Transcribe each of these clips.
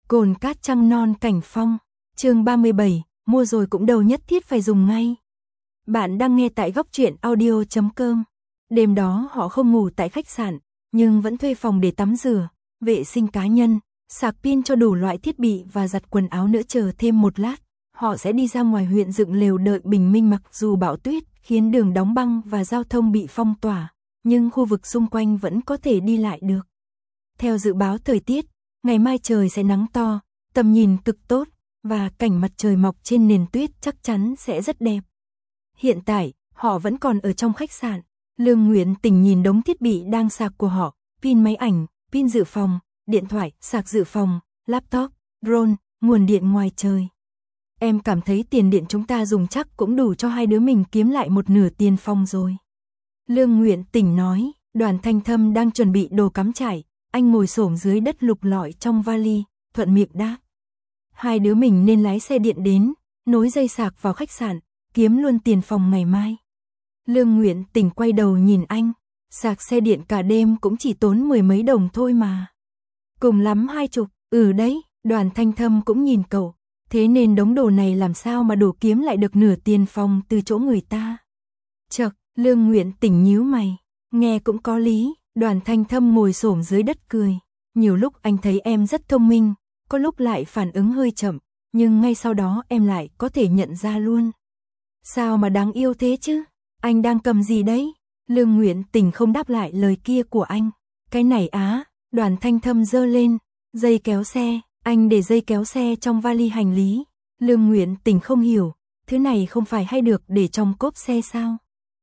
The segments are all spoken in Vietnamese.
Cồn cát trăng non cảnh phong, chương 37, mua rồi cũng đâu nhất thiết phải dùng ngay. Bạn đang nghe tại góc truyện audio.com. Đêm đó họ không ngủ tại khách sạn, nhưng vẫn thuê phòng để tắm rửa, vệ sinh cá nhân, sạc pin cho đủ loại thiết bị và giặt quần áo nữa. Chờ thêm một lát, họ sẽ đi ra ngoài huyện dựng lều đợi bình minh. Mặc dù bão tuyết khiến đường đóng băng và giao thông bị phong tỏa, nhưng khu vực xung quanh vẫn có thể đi lại được. Theo dự báo thời tiết, ngày mai trời sẽ nắng to, tầm nhìn cực tốt, và cảnh mặt trời mọc trên nền tuyết chắc chắn sẽ rất đẹp. Hiện tại, họ vẫn còn ở trong khách sạn. Lương Nguyễn Tình nhìn đống thiết bị đang sạc của họ, pin máy ảnh, pin dự phòng, điện thoại, sạc dự phòng, laptop, drone, nguồn điện ngoài trời. Em cảm thấy tiền điện chúng ta dùng chắc cũng đủ cho hai đứa mình kiếm lại một nửa tiền phòng rồi. Lương Nguyễn Tình nói. Đoàn Thanh Thâm đang chuẩn bị đồ cắm trại, anh ngồi xổm dưới đất lục lọi trong vali, thuận miệng đáp. Hai đứa mình nên lái xe điện đến, nối dây sạc vào khách sạn, kiếm luôn tiền phòng ngày mai. Lương Nguyễn Tình quay đầu nhìn anh, sạc xe điện cả đêm cũng chỉ tốn 10 mấy đồng thôi mà. Cùng lắm 20, đấy, Đoàn Thanh Thâm cũng nhìn cậu, thế nên đống đồ này làm sao mà đủ kiếm lại được nửa tiền phòng từ chỗ người ta. Chậc, Lương Nguyễn Tình nhíu mày, nghe cũng có lý. Đoàn Thanh Thâm ngồi xổm dưới đất cười. Nhiều lúc anh thấy em rất thông minh, có lúc lại phản ứng hơi chậm, nhưng ngay sau đó em lại có thể nhận ra luôn. Sao mà đáng yêu thế chứ? Anh đang cầm gì đấy? Lương Nguyễn Tình không đáp lại lời kia của anh. Cái này á, Đoàn Thanh Thâm giơ lên, dây kéo xe, anh để dây kéo xe trong vali hành lý. Lương Nguyễn Tình không hiểu, thứ này không phải hay được để trong cốp xe sao?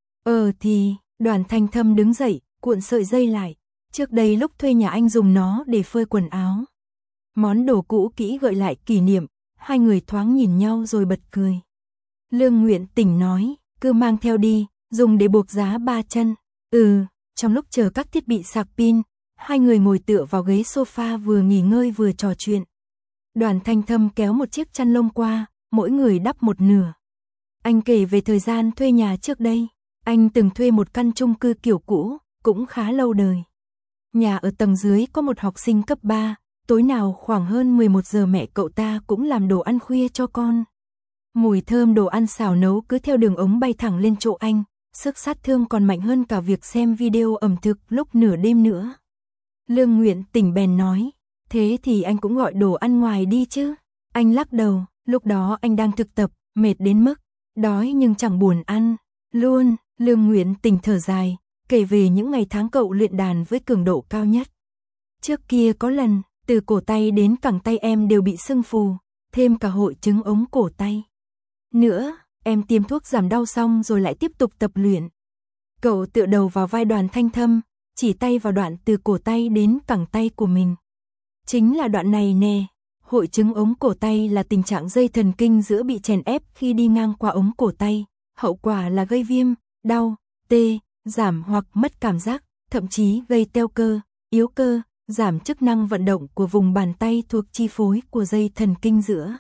Thì, Đoàn Thanh Thâm đứng dậy, cuộn sợi dây lại. Trước đây lúc thuê nhà anh dùng nó để phơi quần áo. Món đồ cũ kỹ gợi lại kỷ niệm, hai người thoáng nhìn nhau rồi bật cười. Lương Nguyễn Tình nói, cứ mang theo đi, dùng để buộc giá 3 chân. Trong lúc chờ các thiết bị sạc pin, hai người ngồi tựa vào ghế sofa vừa nghỉ ngơi vừa trò chuyện. Đoàn Thanh Thâm kéo một chiếc chăn lông qua, mỗi người đắp một nửa. Anh kể về thời gian thuê nhà trước đây. Anh từng thuê một căn chung cư kiểu cũ, cũng khá lâu đời. Nhà ở tầng dưới có một học sinh cấp 3, tối nào khoảng hơn 11 giờ mẹ cậu ta cũng làm đồ ăn khuya cho con. Mùi thơm đồ ăn xào nấu cứ theo đường ống bay thẳng lên chỗ anh, sức sát thương còn mạnh hơn cả việc xem video ẩm thực lúc nửa đêm nữa. Lương Nguyễn Tình bèn nói, thế thì anh cũng gọi đồ ăn ngoài đi chứ. Anh lắc đầu, lúc đó anh đang thực tập, mệt đến mức, đói nhưng chẳng buồn ăn. Luôn, Lương Nguyễn Tình thở dài, kể về những ngày tháng cậu luyện đàn với cường độ cao nhất. Trước kia có lần, từ cổ tay đến cẳng tay em đều bị sưng phù, thêm cả hội chứng ống cổ tay. Nữa, em tiêm thuốc giảm đau xong rồi lại tiếp tục tập luyện. Cậu tựa đầu vào vai Đoàn Thanh Thâm, chỉ tay vào đoạn từ cổ tay đến cẳng tay của mình. Chính là đoạn này nè, hội chứng ống cổ tay là tình trạng dây thần kinh giữa bị chèn ép khi đi ngang qua ống cổ tay. Hậu quả là gây viêm, đau, tê, giảm hoặc mất cảm giác, thậm chí gây teo cơ, yếu cơ, giảm chức năng vận động của vùng bàn tay thuộc chi phối của dây thần kinh giữa.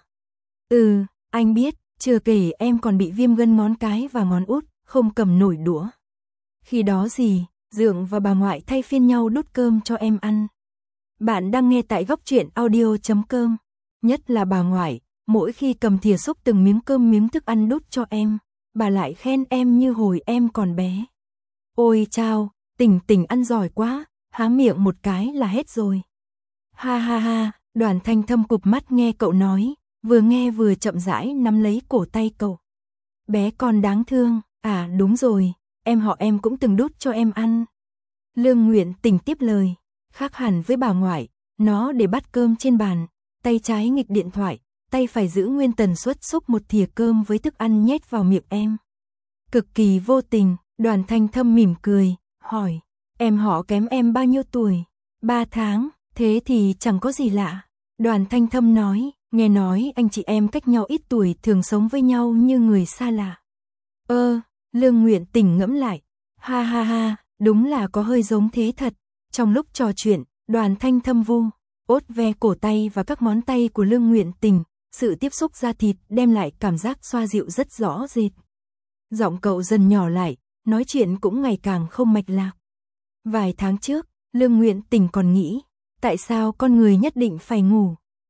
Anh biết, chưa kể em còn bị viêm gân ngón cái và ngón út, không cầm nổi đũa. Khi đó Dượng và bà ngoại thay phiên nhau đút cơm cho em ăn. Bạn đang nghe tại góc truyện audio.com. Nhất là bà ngoại, mỗi khi cầm thìa xúc từng miếng cơm miếng thức ăn đút cho em, bà lại khen em như hồi em còn bé. Ôi chao, Tình ăn giỏi quá, há miệng một cái là hết rồi. Ha ha ha, Đoàn Thanh Thâm cụp mắt nghe cậu nói, vừa nghe vừa chậm rãi nắm lấy cổ tay cậu. Bé con đáng thương, đúng rồi, họ em cũng từng đút cho em ăn. Lương Nguyễn Tình tiếp lời, khác hẳn với bà ngoại, nó để bát cơm trên bàn, tay trái nghịch điện thoại, tay phải giữ nguyên tần suất xúc một thìa cơm với thức ăn nhét vào miệng em. Cực kỳ vô tình. Đoàn Thanh Thâm mỉm cười, hỏi, họ kém em bao nhiêu tuổi? 3 tháng, thế thì chẳng có gì lạ. Đoàn Thanh Thâm nói, nghe nói anh chị em cách nhau ít tuổi thường sống với nhau như người xa lạ. Lương Nguyễn Tình ngẫm lại, ha ha ha, đúng là có hơi giống thế thật. Trong lúc trò chuyện, Đoàn Thanh Thâm ốt ve cổ tay và các ngón tay của Lương Nguyễn Tình, sự tiếp xúc da thịt đem lại cảm giác xoa dịu rất rõ rệt. Giọng cậu dần nhỏ lại, nói chuyện cũng ngày càng không mạch lạc. Vài tháng trước, Lương Nguyễn Tình còn nghĩ, tại sao con người nhất định phải ngủ?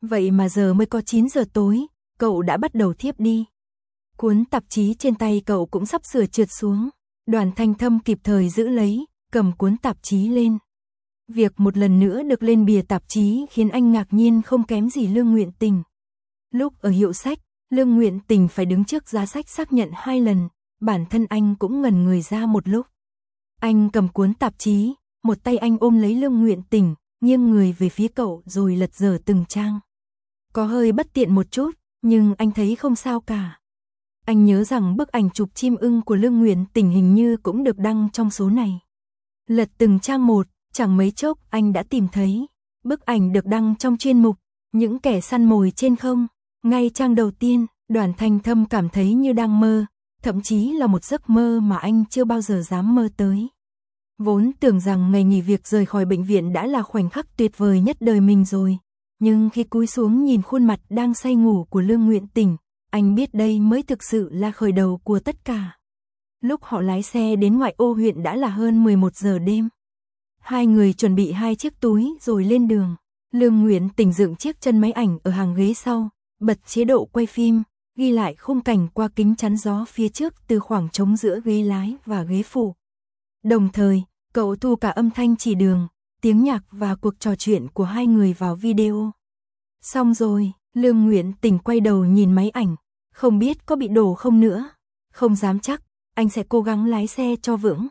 Vậy mà giờ mới có 9 giờ tối, cậu đã bắt đầu thiếp đi. Cuốn tạp chí trên tay cậu cũng sắp sửa trượt xuống. Đoàn Thanh Thâm kịp thời giữ lấy, cầm cuốn tạp chí lên. Việc một lần nữa được lên bìa tạp chí khiến anh ngạc nhiên không kém gì Lương Nguyện Tình. Lúc ở hiệu sách, Lương Nguyện Tình phải đứng trước giá sách xác nhận 2 lần, bản thân anh cũng ngẩn người ra một lúc. Anh cầm cuốn tạp chí, một tay anh ôm lấy Lương Nguyện Tình, nghiêng người về phía cậu rồi lật dở từng trang. Có hơi bất tiện một chút, nhưng anh thấy không sao cả. Anh nhớ rằng bức ảnh chụp chim ưng của Lương Nguyện Tình hình như cũng được đăng trong số này. Lật từng trang một, chẳng mấy chốc anh đã tìm thấy. Bức ảnh được đăng trong chuyên mục Những kẻ săn mồi trên không. Ngay trang đầu tiên, Đoàn Thanh Thâm cảm thấy như đang mơ, thậm chí là một giấc mơ mà anh chưa bao giờ dám mơ tới. Vốn tưởng rằng ngày nghỉ việc rời khỏi bệnh viện đã là khoảnh khắc tuyệt vời nhất đời mình rồi. Nhưng khi cúi xuống nhìn khuôn mặt đang say ngủ của Lương Nguyện Tình, anh biết đây mới thực sự là khởi đầu của tất cả. Lúc họ lái xe đến ngoại ô huyện đã là hơn 11 giờ đêm. Hai người chuẩn bị 2 chiếc túi rồi lên đường. Lương Nguyện Tình dựng chiếc chân máy ảnh ở hàng ghế sau, bật chế độ quay phim, ghi lại khung cảnh qua kính chắn gió phía trước từ khoảng trống giữa ghế lái và ghế phụ. Đồng thời, cậu thu cả âm thanh chỉ đường, tiếng nhạc và cuộc trò chuyện của hai người vào video. Xong rồi, Lương Nguyện Tình quay đầu nhìn máy ảnh, không biết có bị đổ không nữa. Không dám chắc, anh sẽ cố gắng lái xe cho vững.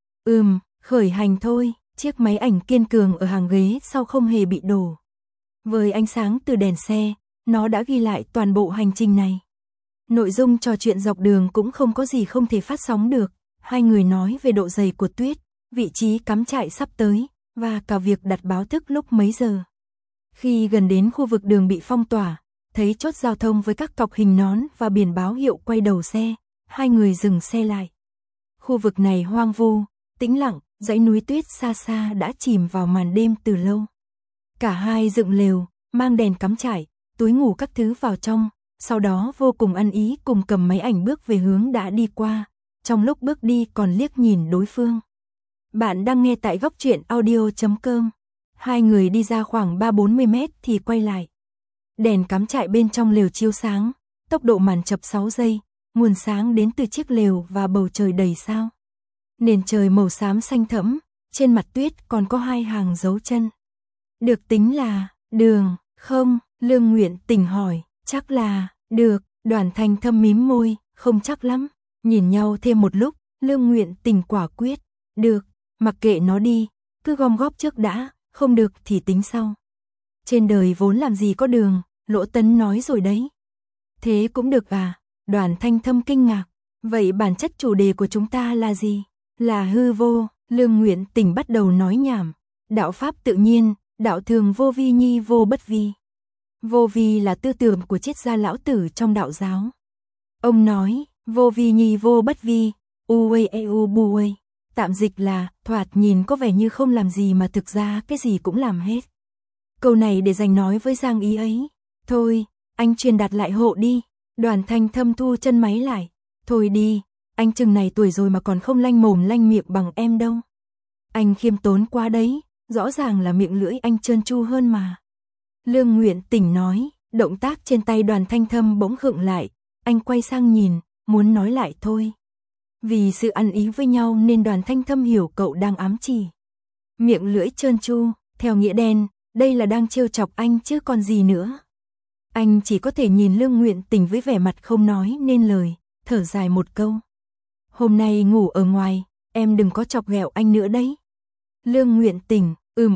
Khởi hành thôi. Chiếc máy ảnh kiên cường ở hàng ghế sau không hề bị đổ. Với ánh sáng từ đèn xe, nó đã ghi lại toàn bộ hành trình này. Nội dung trò chuyện dọc đường cũng không có gì không thể phát sóng được. Hai người nói về độ dày của tuyết, vị trí cắm trại sắp tới, và cả việc đặt báo thức lúc mấy giờ. Khi gần đến khu vực đường bị phong tỏa, thấy chốt giao thông với các cọc hình nón và biển báo hiệu quay đầu xe, hai người dừng xe lại. Khu vực này hoang vu, tĩnh lặng, dãy núi tuyết xa xa đã chìm vào màn đêm từ lâu. Cả hai dựng lều, mang đèn cắm trại, túi ngủ các thứ vào trong, sau đó vô cùng ăn ý cùng cầm máy ảnh bước về hướng đã đi qua, trong lúc bước đi còn liếc nhìn đối phương. Bạn đang nghe tại Góc Truyện Audio.com. Hai người đi ra khoảng 3-40 mét thì quay lại. Đèn cắm trại bên trong lều chiếu sáng, tốc độ màn chập 6 giây, nguồn sáng đến từ chiếc lều và bầu trời đầy sao. Nền trời màu xám xanh thẫm, trên mặt tuyết còn có 2 hàng dấu chân. Được tính là đường, không? Lương Nguyện Tình hỏi. Chắc là được. Đoàn Thanh Thâm mím môi, không chắc lắm. Nhìn nhau thêm một lúc, Lương Nguyện Tình quả quyết. Được, mặc kệ nó đi, cứ gom góp trước đã, không được thì tính sau. Trên đời vốn làm gì có đường, Lỗ Tấn nói rồi đấy. Thế cũng được à? Đoàn Thanh Thâm kinh ngạc. Vậy bản chất chủ đề của chúng ta là gì? Là hư vô. Lương Nguyện Tình bắt đầu nói nhảm. Đạo pháp tự nhiên, đạo thường vô vi nhi vô bất vi. Vô vi là tư tưởng của triết gia lão tử trong đạo giáo. Ông nói, vô vi nhi vô bất vi, uwei eu buwei. Tạm dịch là, thoạt nhìn có vẻ như không làm gì mà thực ra cái gì cũng làm hết. Câu này để dành nói với Giang Ý ấy. Thôi, anh truyền đạt lại hộ đi. Đoàn Thanh Thâm thu chân máy lại. Thôi đi, anh chừng này tuổi rồi mà còn không lanh mồm lanh miệng bằng em đâu. Anh khiêm tốn quá đấy, rõ ràng là miệng lưỡi anh trơn tru hơn mà. Lương Nguyện Tình nói, động tác trên tay Đoàn Thanh Thâm bỗng khựng lại, anh quay sang nhìn, muốn nói lại thôi. Vì sự ăn ý với nhau nên Đoàn Thanh Thâm hiểu cậu đang ám chỉ. Miệng lưỡi trơn tru, theo nghĩa đen, đây là đang trêu chọc anh chứ còn gì nữa. Anh chỉ có thể nhìn Lương Nguyện Tình với vẻ mặt không nói nên lời, thở dài một câu. Hôm nay ngủ ở ngoài, em đừng có chọc ghẹo anh nữa đấy. Lương Nguyện Tình,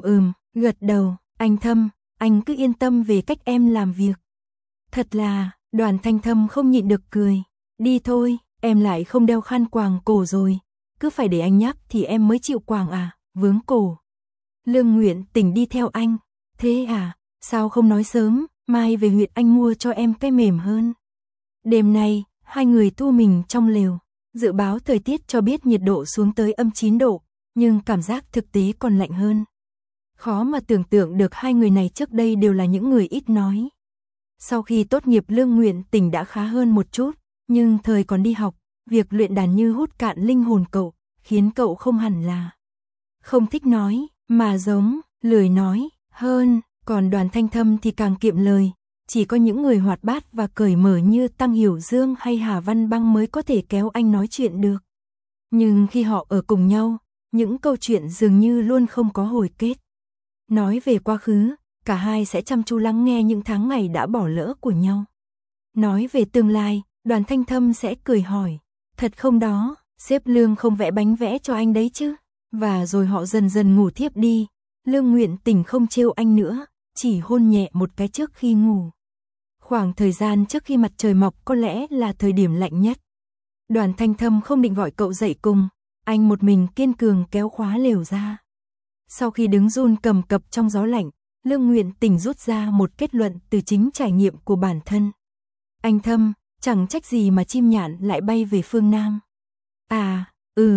gật đầu, anh Thâm, anh cứ yên tâm về cách em làm việc. Thật là, Đoàn Thanh Thâm không nhịn được cười. Đi thôi, em lại không đeo khăn quàng cổ rồi. Cứ phải để anh nhắc thì em mới chịu quàng à, vướng cổ. Lương Nguyện Tình đi theo anh. Thế à, sao không nói sớm, mai về huyện anh mua cho em cái mềm hơn. Đêm nay, hai người thu mình trong lều. Dự báo thời tiết cho biết nhiệt độ xuống tới -9 độ, nhưng cảm giác thực tế còn lạnh hơn. Khó mà tưởng tượng được hai người này trước đây đều là những người ít nói. Sau khi tốt nghiệp Lương Nguyện Tình đã khá hơn một chút, nhưng thời còn đi học, việc luyện đàn như hút cạn linh hồn cậu, khiến cậu không hẳn là không thích nói, mà giống lười nói hơn. Còn Đoàn Thanh Thâm thì càng kiệm lời, chỉ có những người hoạt bát và cởi mở như Tăng Hiểu Dương hay Hà Văn Băng mới có thể kéo anh nói chuyện được. Nhưng khi họ ở cùng nhau, những câu chuyện dường như luôn không có hồi kết. Nói về quá khứ, cả hai sẽ chăm chú lắng nghe những tháng ngày đã bỏ lỡ của nhau. Nói về tương lai, Đoàn Thanh Thâm sẽ cười hỏi, thật không đó, sếp Lương không vẽ bánh vẽ cho anh đấy chứ? Và rồi họ dần dần ngủ thiếp đi, Lương Nguyện Tình không trêu anh nữa, chỉ hôn nhẹ một cái trước khi ngủ. Khoảng thời gian trước khi mặt trời mọc có lẽ là thời điểm lạnh nhất. Đoàn Thanh Thâm không định gọi cậu dậy cùng, anh một mình kiên cường kéo khóa lều ra. Sau khi đứng run cầm cập trong gió lạnh, Lương Nguyện Tình rút ra một kết luận từ chính trải nghiệm của bản thân. Anh Thâm, chẳng trách gì mà chim nhạn lại bay về phương Nam. À,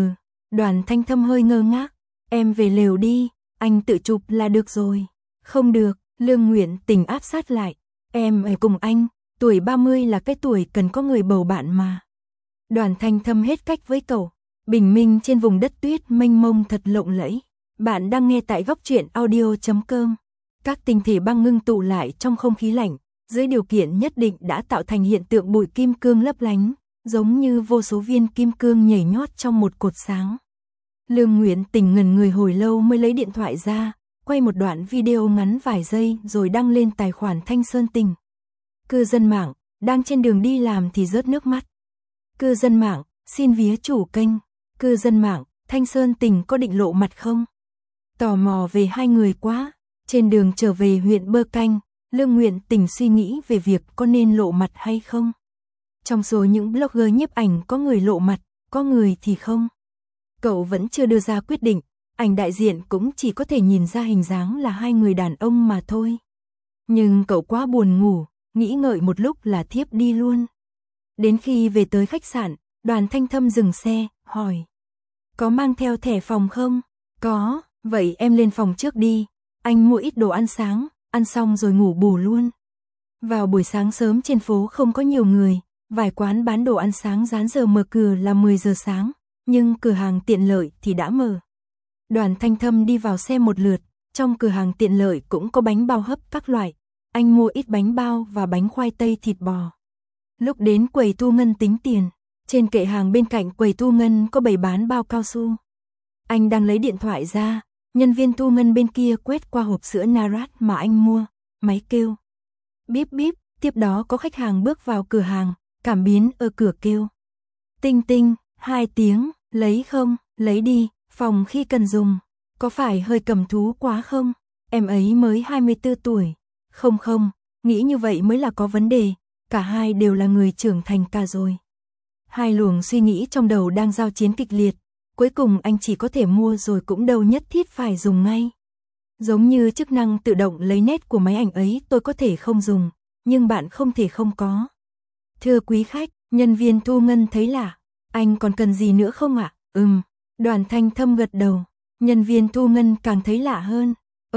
Đoàn Thanh Thâm hơi ngơ ngác, em về lều đi, anh tự chụp là được rồi. Không được, Lương Nguyện Tình áp sát lại, em ở cùng anh, tuổi 30 là cái tuổi cần có người bầu bạn mà. Đoàn Thanh Thâm hết cách với cậu, bình minh trên vùng đất tuyết mênh mông thật lộng lẫy. Bạn đang nghe tại góc truyện audio.com. Các tinh thể băng ngưng tụ lại trong không khí lạnh, dưới điều kiện nhất định đã tạo thành hiện tượng bụi kim cương lấp lánh, giống như vô số viên kim cương nhảy nhót trong một cột sáng. Lương Nguyện Tình ngẩn người hồi lâu mới lấy điện thoại ra, quay một đoạn video ngắn vài giây rồi đăng lên tài khoản Thanh Sơn Tình. Cư dân mạng, đang trên đường đi làm thì rớt nước mắt. Cư dân mạng, xin vía chủ kênh. Cư dân mạng, Thanh Sơn Tình có định lộ mặt không? Tò mò về hai người quá. Trên đường trở về huyện Bơ Canh, Lương Nguyện Tình suy nghĩ về việc có nên lộ mặt hay không. Trong số những blogger nhiếp ảnh có người lộ mặt, có người thì không. Cậu vẫn chưa đưa ra quyết định, ảnh đại diện cũng chỉ có thể nhìn ra hình dáng là hai người đàn ông mà thôi. Nhưng cậu quá buồn ngủ, nghĩ ngợi một lúc là thiếp đi luôn. Đến khi về tới khách sạn, Đoàn Thanh Thâm dừng xe, hỏi. Có mang theo thẻ phòng không? Có, vậy em lên phòng trước đi. Anh mua ít đồ ăn sáng, ăn xong rồi ngủ bù luôn. Vào buổi sáng sớm trên phố không có nhiều người, vài quán bán đồ ăn sáng dán giờ mở cửa là 10 giờ sáng, nhưng cửa hàng tiện lợi thì đã mở. Đoàn Thanh Thâm đi vào xem một lượt, trong cửa hàng tiện lợi cũng có bánh bao hấp các loại. Anh mua ít bánh bao và bánh khoai tây thịt bò. Lúc đến quầy thu ngân tính tiền, trên kệ hàng bên cạnh quầy thu ngân có bày bán bao cao su. Anh đang lấy điện thoại ra, nhân viên thu ngân bên kia quét qua hộp sữa Narat mà anh mua, máy kêu. Bíp bíp, tiếp đó có khách hàng bước vào cửa hàng, cảm biến ở cửa kêu. Tinh tinh, 2 tiếng, lấy không, lấy đi, phòng khi cần dùng. Có phải hơi cầm thú quá không? Em ấy mới 24 tuổi. Không không, nghĩ như vậy mới là có vấn đề, cả hai đều là người trưởng thành cả rồi. Hai luồng suy nghĩ trong đầu đang giao chiến kịch liệt, cuối cùng anh chỉ có thể mua rồi cũng đâu nhất thiết phải dùng ngay. Giống như chức năng tự động lấy nét của máy ảnh ấy tôi có thể không dùng, nhưng bạn không thể không có. Thưa quý khách, nhân viên thu ngân thấy lạ, anh còn cần gì nữa không ạ? Đoàn Thanh Thâm gật đầu, nhân viên thu ngân càng thấy lạ hơn.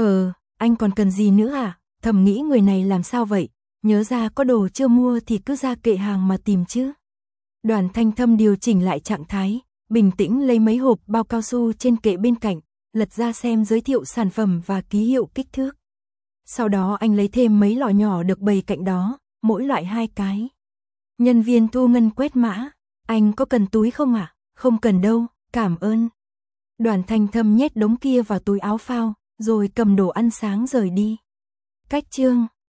Anh còn cần gì nữa à? Thầm nghĩ người này làm sao vậy, nhớ ra có đồ chưa mua thì cứ ra kệ hàng mà tìm chứ. Đoàn Thanh Thâm điều chỉnh lại trạng thái, bình tĩnh lấy mấy hộp bao cao su trên kệ bên cạnh, lật ra xem giới thiệu sản phẩm và ký hiệu kích thước. Sau đó anh lấy thêm mấy lọ nhỏ được bày cạnh đó, mỗi loại 2 cái. Nhân viên thu ngân quét mã, anh có cần túi không ạ? Không cần đâu, cảm ơn. Đoàn Thanh Thâm nhét đống kia vào túi áo phao, rồi cầm đồ ăn sáng rời đi. Cách chương